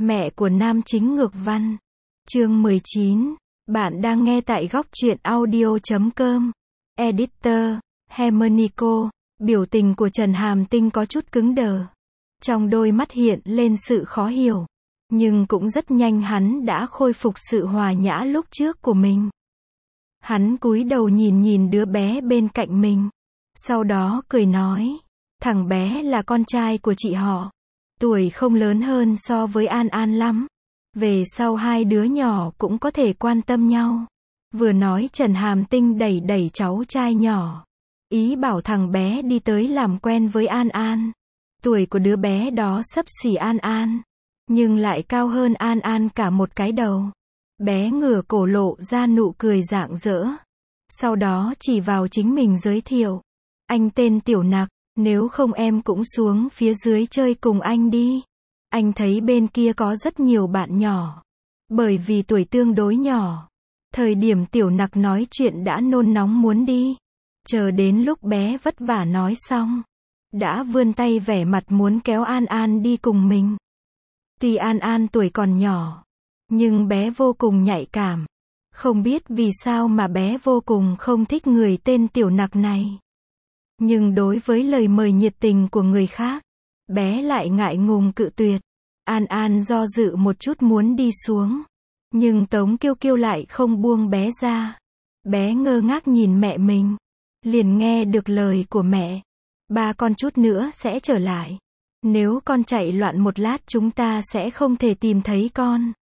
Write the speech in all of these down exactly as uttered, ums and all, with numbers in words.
Mẹ của nam chính ngược văn. Chương mười chín. Bạn đang nghe tại góc truyện audio chấm com. Editor, Hermanico. Biểu tình của Trần Hàm Tinh có chút cứng đờ. Trong đôi mắt hiện lên sự khó hiểu. Nhưng cũng rất nhanh hắn đã khôi phục sự hòa nhã lúc trước của mình. Hắn cúi đầu nhìn nhìn đứa bé bên cạnh mình. Sau đó cười nói. Thằng bé là con trai của chị họ. Tuổi không lớn hơn so với An An lắm. Về sau hai đứa nhỏ cũng có thể quan tâm nhau. Vừa nói Trần Hàm Tinh đẩy đẩy cháu trai nhỏ. Ý bảo thằng bé đi tới làm quen với An An. Tuổi của đứa bé đó xấp xỉ An An. Nhưng lại cao hơn An An cả một cái đầu. Bé ngửa cổ lộ ra nụ cười rạng rỡ. Sau đó chỉ vào chính mình giới thiệu. Anh tên Tiểu Nặc, nếu không em cũng xuống phía dưới chơi cùng anh đi. Anh thấy bên kia có rất nhiều bạn nhỏ. Bởi vì tuổi tương đối nhỏ. Thời điểm Tiểu Nặc nói chuyện đã nôn nóng muốn đi. Chờ đến lúc bé vất vả nói xong. Đã vươn tay vẻ mặt muốn kéo An An đi cùng mình. Tuy An An tuổi còn nhỏ. Nhưng bé vô cùng nhạy cảm. Không biết vì sao mà bé vô cùng không thích người tên Tiểu Nặc này. Nhưng đối với lời mời nhiệt tình của người khác, bé lại ngại ngùng cự tuyệt. An An do dự một chút muốn đi xuống. Nhưng Tống Kiêu Kiêu lại không buông bé ra. Bé ngơ ngác nhìn mẹ mình. Liền nghe được lời của mẹ. Ba con chút nữa sẽ trở lại. Nếu con chạy loạn một lát chúng ta sẽ không thể tìm thấy con.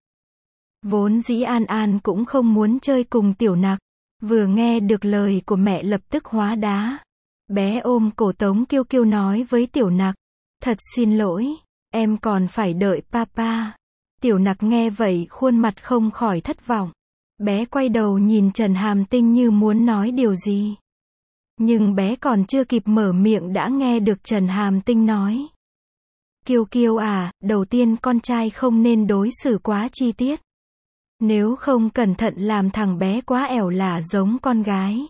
Vốn dĩ An An cũng không muốn chơi cùng Tiểu Nặc. Vừa nghe được lời của mẹ lập tức hóa đá. Bé ôm cổ Tống Kiêu Kiêu nói với Tiểu Nặc. Thật xin lỗi, em còn phải đợi papa. Tiểu Nặc nghe vậy khuôn mặt không khỏi thất vọng. Bé quay đầu nhìn Trần Hàm Tinh như muốn nói điều gì. Nhưng bé còn chưa kịp mở miệng đã nghe được Trần Hàm Tinh nói. Kiêu Kiêu à, đầu tiên con trai không nên đối xử quá chi tiết. Nếu không cẩn thận làm thằng bé quá ẻo lả giống con gái.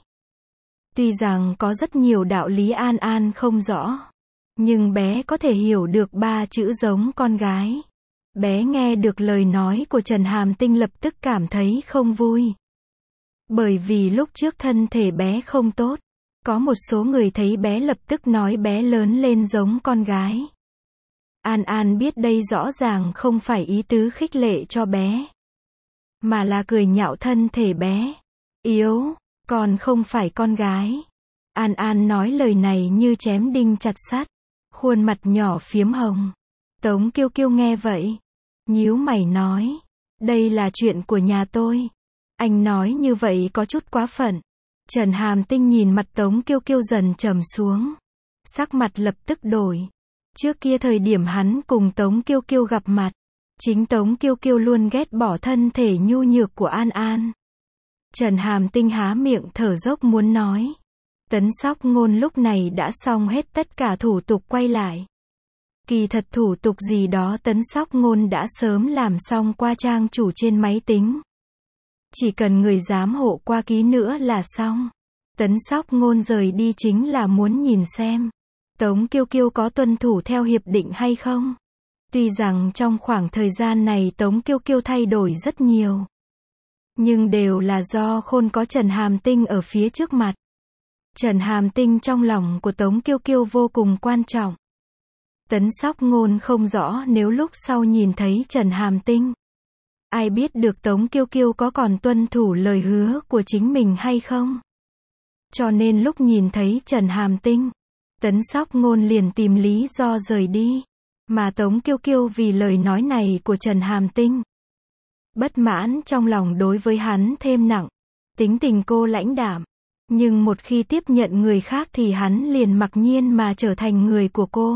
Tuy rằng có rất nhiều đạo lý An An không rõ. Nhưng bé có thể hiểu được ba chữ giống con gái. Bé nghe được lời nói của Trần Hàm Tinh lập tức cảm thấy không vui. Bởi vì lúc trước thân thể bé không tốt. Có một số người thấy bé lập tức nói bé lớn lên giống con gái. An An biết đây rõ ràng không phải ý tứ khích lệ cho bé. Mà là cười nhạo thân thể bé. Yếu, còn không phải con gái. An An nói lời này như chém đinh chặt sắt. Khuôn mặt nhỏ phiếm hồng. Tống Kiêu Kiêu nghe vậy. Nhíu mày nói. Đây là chuyện của nhà tôi. Anh nói như vậy có chút quá phận. Trần Hàm Tinh nhìn mặt Tống Kiêu Kiêu dần trầm xuống. Sắc mặt lập tức đổi. Trước kia thời điểm hắn cùng Tống Kiêu Kiêu gặp mặt. Chính Tống Kiêu Kiêu luôn ghét bỏ thân thể nhu nhược của An An. Trần Hàm Tinh há miệng thở dốc muốn nói. Tấn Sóc Ngôn lúc này đã xong hết tất cả thủ tục quay lại. Kỳ thật thủ tục gì đó Tấn Sóc Ngôn đã sớm làm xong qua trang chủ trên máy tính. Chỉ cần người giám hộ qua ký nữa là xong. Tấn Sóc Ngôn rời đi chính là muốn nhìn xem. Tống Kiêu Kiêu có tuân thủ theo hiệp định hay không? Tuy rằng trong khoảng thời gian này Tống Kiêu Kiêu thay đổi rất nhiều. Nhưng đều là do khôn có Trần Hàm Tinh ở phía trước mặt. Trần Hàm Tinh trong lòng của Tống Kiêu Kiêu vô cùng quan trọng. Tấn Sóc Ngôn không rõ nếu lúc sau nhìn thấy Trần Hàm Tinh. Ai biết được Tống Kiêu Kiêu có còn tuân thủ lời hứa của chính mình hay không? Cho nên lúc nhìn thấy Trần Hàm Tinh, Tấn Sóc Ngôn liền tìm lý do rời đi. Mà Tống Kiêu Kiêu vì lời nói này của Trần Hàm Tinh. Bất mãn trong lòng đối với hắn thêm nặng. Tính tình cô lãnh đạm. Nhưng một khi tiếp nhận người khác thì hắn liền mặc nhiên mà trở thành người của cô.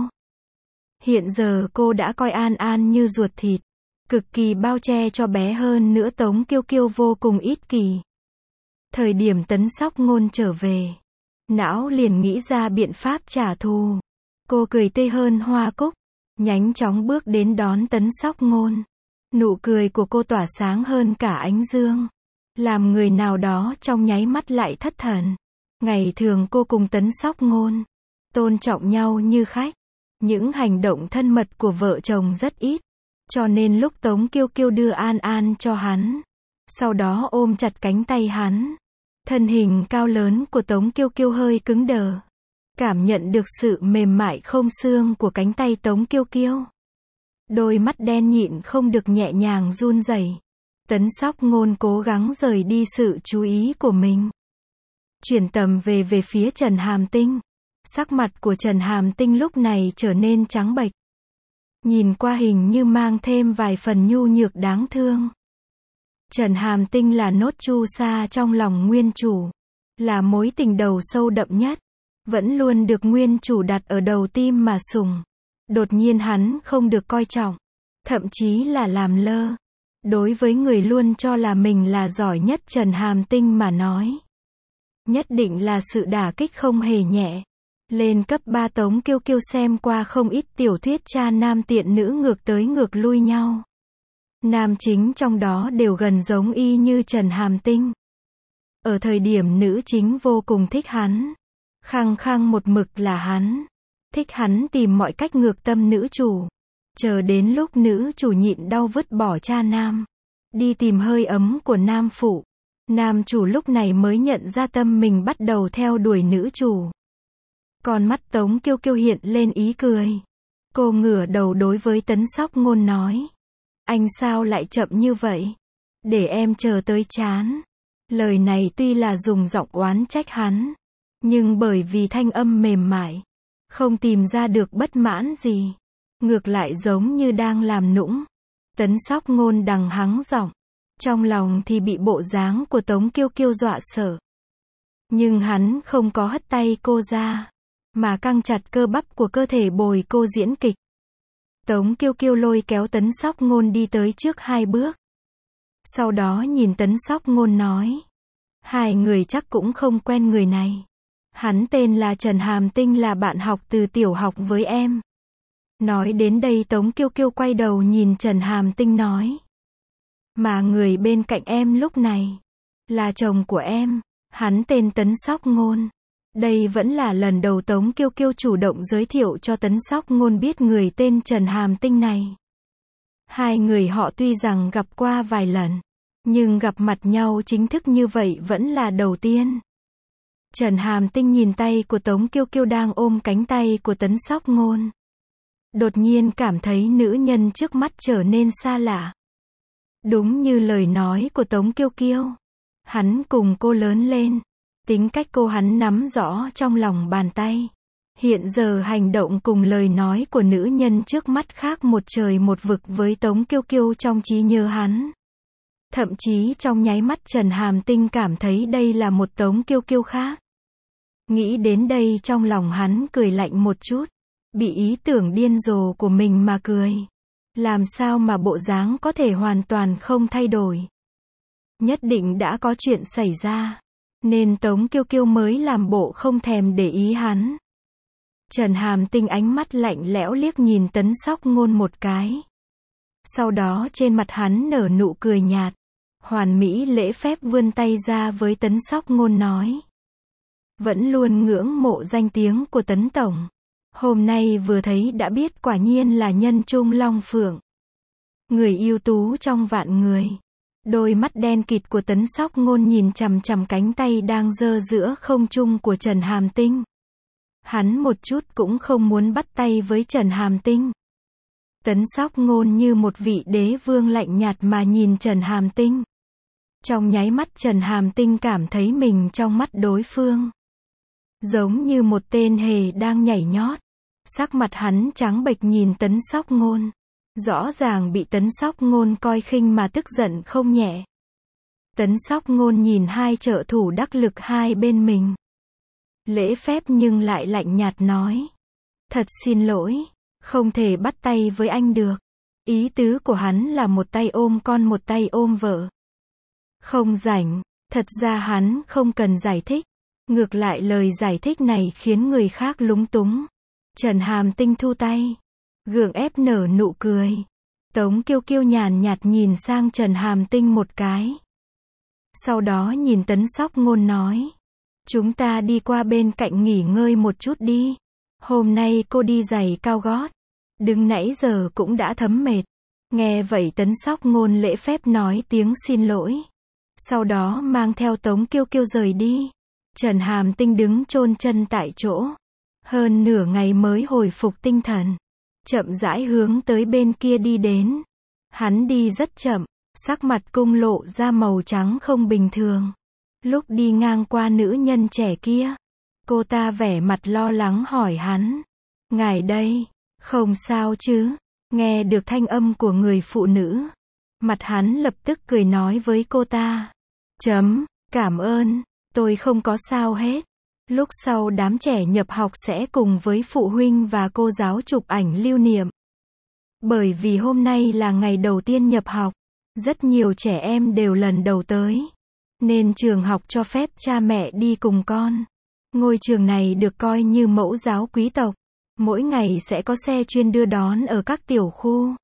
Hiện giờ cô đã coi An An như ruột thịt. Cực kỳ bao che cho bé hơn nữa Tống Kiêu Kiêu vô cùng ích kỷ. Thời điểm Tấn Sóc Ngôn trở về. Não liền nghĩ ra biện pháp trả thù. Cô cười tươi hơn hoa cúc. Nhanh chóng bước đến đón Tấn Sóc Ngôn. Nụ cười của cô tỏa sáng hơn cả ánh dương. Làm người nào đó trong nháy mắt lại thất thần. Ngày thường cô cùng Tấn Sóc Ngôn. Tôn trọng nhau như khách. Những hành động thân mật của vợ chồng rất ít. Cho nên lúc Tống Kiêu Kiêu đưa An An cho hắn, sau đó ôm chặt cánh tay hắn, thân hình cao lớn của Tống Kiêu Kiêu hơi cứng đờ, cảm nhận được sự mềm mại không xương của cánh tay Tống Kiêu Kiêu. Đôi mắt đen nhịn không được nhẹ nhàng run rẩy. Tấn Sóc Ngôn cố gắng rời đi sự chú ý của mình, chuyển tầm về về phía Trần Hàm Tinh. Sắc mặt của Trần Hàm Tinh lúc này trở nên trắng bệch, nhìn qua hình như mang thêm vài phần nhu nhược đáng thương. Trần Hàm Tinh là nốt chu sa trong lòng nguyên chủ, là mối tình đầu sâu đậm nhất, vẫn luôn được nguyên chủ đặt ở đầu tim mà sủng. Đột nhiên hắn không được coi trọng, thậm chí là làm lơ. Đối với người luôn cho là mình là giỏi nhất Trần Hàm Tinh mà nói, nhất định là sự đả kích không hề nhẹ. Lên cấp ba Tống Kiêu Kiêu xem qua không ít tiểu thuyết cha nam tiện nữ ngược tới ngược lui nhau. Nam chính trong đó đều gần giống y như Trần Hàm Tinh. Ở thời điểm nữ chính vô cùng thích hắn, khăng khăng một mực là hắn, thích hắn tìm mọi cách ngược tâm nữ chủ. Chờ đến lúc nữ chủ nhịn đau vứt bỏ cha nam, đi tìm hơi ấm của nam phụ, nam chủ lúc này mới nhận ra tâm mình bắt đầu theo đuổi nữ chủ. Con mắt Tống Kiêu Kiêu hiện lên ý cười. Cô ngửa đầu đối với Tấn Sóc Ngôn nói, anh sao lại chậm như vậy? Để em chờ tới chán. Lời này tuy là dùng giọng oán trách hắn, nhưng bởi vì thanh âm mềm mại, không tìm ra được bất mãn gì, ngược lại giống như đang làm nũng. Tấn Sóc Ngôn đằng hắng giọng, trong lòng thì bị bộ dáng của Tống Kiêu Kiêu dọa sợ. Nhưng hắn không có hất tay cô ra, mà căng chặt cơ bắp của cơ thể bồi cô diễn kịch. Tống Kiêu Kiêu lôi kéo Tấn Sóc Ngôn đi tới trước hai bước. Sau đó nhìn Tấn Sóc Ngôn nói, hai người chắc cũng không quen người này. Hắn tên là Trần Hàm Tinh, là bạn học từ tiểu học với em. Nói đến đây Tống Kiêu Kiêu quay đầu nhìn Trần Hàm Tinh nói, mà người bên cạnh em lúc này là chồng của em, hắn tên Tấn Sóc Ngôn. Đây vẫn là lần đầu Tống Kiêu Kiêu chủ động giới thiệu cho Tấn Sóc Ngôn biết người tên Trần Hàm Tinh này. Hai người họ tuy rằng gặp qua vài lần, nhưng gặp mặt nhau chính thức như vậy vẫn là đầu tiên. Trần Hàm Tinh nhìn tay của Tống Kiêu Kiêu đang ôm cánh tay của Tấn Sóc Ngôn, đột nhiên cảm thấy nữ nhân trước mắt trở nên xa lạ. Đúng như lời nói của Tống Kiêu Kiêu, hắn cùng cô lớn lên, tính cách cô hắn nắm rõ trong lòng bàn tay. Hiện giờ hành động cùng lời nói của nữ nhân trước mắt khác một trời một vực với Tống Kiêu Kiêu trong trí nhớ hắn. Thậm chí trong nháy mắt Trần Hàm Tinh cảm thấy đây là một Tống Kiêu Kiêu khác. Nghĩ đến đây trong lòng hắn cười lạnh một chút, bị ý tưởng điên rồ của mình mà cười. Làm sao mà bộ dáng có thể hoàn toàn không thay đổi? Nhất định đã có chuyện xảy ra, nên Tống Kiêu Kiêu mới làm bộ không thèm để ý hắn. Trần Hàm Tinh ánh mắt lạnh lẽo liếc nhìn Tấn Sóc Ngôn một cái. Sau đó trên mặt hắn nở nụ cười nhạt, hoàn mỹ lễ phép vươn tay ra với Tấn Sóc Ngôn nói, vẫn luôn ngưỡng mộ danh tiếng của Tấn Tổng. Hôm nay vừa thấy đã biết quả nhiên là nhân trung long phượng, người ưu tú trong vạn người. Đôi mắt đen kịt của Tấn Sóc Ngôn nhìn chằm chằm cánh tay đang giơ giữa không trung của Trần Hàm Tinh. Hắn một chút cũng không muốn bắt tay với Trần Hàm Tinh. Tấn Sóc Ngôn như một vị đế vương lạnh nhạt mà nhìn Trần Hàm Tinh. Trong nháy mắt Trần Hàm Tinh cảm thấy mình trong mắt đối phương giống như một tên hề đang nhảy nhót. Sắc mặt hắn trắng bệch nhìn Tấn Sóc Ngôn, rõ ràng bị Tấn Sóc Ngôn coi khinh mà tức giận không nhẹ. Tấn Sóc Ngôn nhìn hai trợ thủ đắc lực hai bên mình, lễ phép nhưng lại lạnh nhạt nói, thật xin lỗi, không thể bắt tay với anh được. Ý tứ của hắn là một tay ôm con một tay ôm vợ. Không rảnh. Thật ra hắn không cần giải thích, ngược lại lời giải thích này khiến người khác lúng túng. Trần Hàm Tinh thu tay, gượng ép nở nụ cười. Tống Kiêu Kiêu nhàn nhạt nhìn sang Trần Hàm Tinh một cái, sau đó nhìn Tấn Sóc Ngôn nói, chúng ta đi qua bên cạnh nghỉ ngơi một chút đi. Hôm nay cô đi giày cao gót, đứng nãy giờ cũng đã thấm mệt. Nghe vậy Tấn Sóc Ngôn lễ phép nói tiếng xin lỗi. Sau đó mang theo Tống Kiêu Kiêu rời đi. Trần Hàm Tinh đứng chôn chân tại chỗ. Hơn nửa ngày mới hồi phục tinh thần. Chậm rãi hướng tới bên kia đi đến. Hắn đi rất chậm, sắc mặt cung lộ ra màu trắng không bình thường. Lúc đi ngang qua nữ nhân trẻ kia, cô ta vẻ mặt lo lắng hỏi hắn. Ngài đây, không sao chứ? Nghe được thanh âm của người phụ nữ. Mặt hắn lập tức cười nói với cô ta. Chấm, cảm ơn, tôi không có sao hết. Lúc sau đám trẻ nhập học sẽ cùng với phụ huynh và cô giáo chụp ảnh lưu niệm. Bởi vì hôm nay là ngày đầu tiên nhập học, rất nhiều trẻ em đều lần đầu tới. Nên trường học cho phép cha mẹ đi cùng con. Ngôi trường này được coi như mẫu giáo quý tộc. Mỗi ngày sẽ có xe chuyên đưa đón ở các tiểu khu.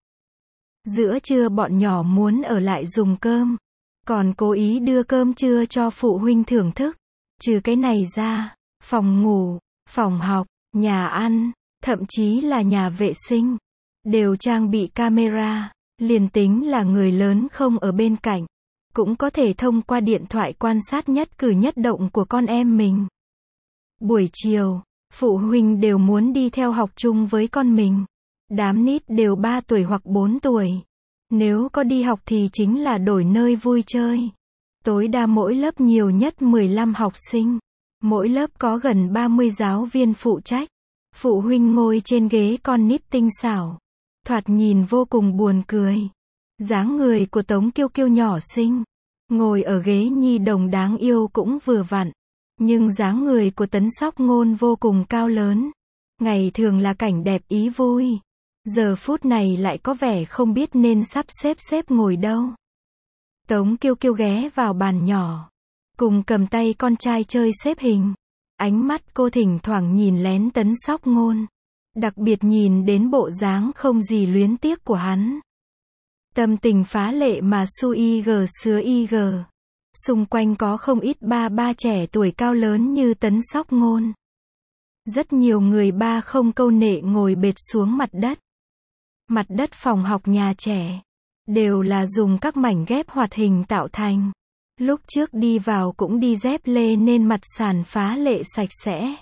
Giữa trưa bọn nhỏ muốn ở lại dùng cơm. Còn cố ý đưa cơm trưa cho phụ huynh thưởng thức. Trừ cái này ra, phòng ngủ, phòng học, nhà ăn, thậm chí là nhà vệ sinh, đều trang bị camera. Liền tính là người lớn không ở bên cạnh, cũng có thể thông qua điện thoại quan sát nhất cử nhất động của con em mình. Buổi chiều, phụ huynh đều muốn đi theo học chung với con mình. Đám nít đều ba tuổi hoặc bốn tuổi. Nếu có đi học thì chính là đổi nơi vui chơi. Tối đa mỗi lớp nhiều nhất mười lăm học sinh. Mỗi lớp có gần ba mươi giáo viên phụ trách. Phụ huynh ngồi trên ghế con nít tinh xảo. Thoạt nhìn vô cùng buồn cười. Dáng người của Tống Kiêu Kiêu nhỏ xinh. Ngồi ở ghế nhi đồng đáng yêu cũng vừa vặn. Nhưng dáng người của Tấn Sóc Ngôn vô cùng cao lớn. Ngày thường là cảnh đẹp ý vui. Giờ phút này lại có vẻ không biết nên sắp xếp xếp ngồi đâu. Tống Kiêu Kiêu ghé vào bàn nhỏ. Cùng cầm tay con trai chơi xếp hình. Ánh mắt cô thỉnh thoảng nhìn lén Tấn Sóc Ngôn. Đặc biệt nhìn đến bộ dáng không gì luyến tiếc của hắn. Tâm tình phá lệ mà su y gờ sứa y gờ. Xung quanh có không ít ba ba trẻ tuổi cao lớn như Tấn Sóc Ngôn. Rất nhiều người ba không câu nệ ngồi bệt xuống mặt đất. Mặt đất phòng học nhà trẻ đều là dùng các mảnh ghép hoạt hình tạo thành. Lúc trước đi vào cũng đi dép lê nên mặt sàn phá lệ sạch sẽ.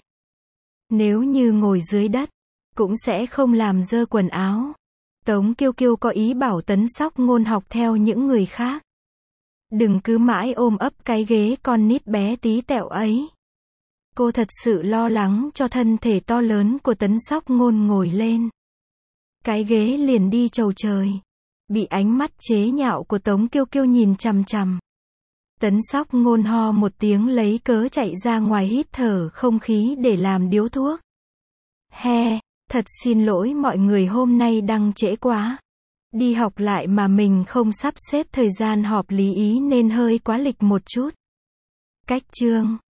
Nếu như ngồi dưới đất, cũng sẽ không làm dơ quần áo. Tống Kiêu Kiêu có ý bảo Tấn Sóc Ngôn học theo những người khác. Đừng cứ mãi ôm ấp cái ghế con nít bé tí tẹo ấy. Cô thật sự lo lắng cho thân thể to lớn của Tấn Sóc Ngôn ngồi lên. Cái ghế liền đi chầu trời. Bị ánh mắt chế nhạo của Tống Kiêu Kiêu nhìn chằm chằm. Tấn Sóc Ngôn ho một tiếng lấy cớ chạy ra ngoài hít thở không khí để làm điếu thuốc. He, thật xin lỗi mọi người hôm nay đăng trễ quá. Đi học lại mà mình không sắp xếp thời gian họp lý ý nên hơi quá lịch một chút. Cách chương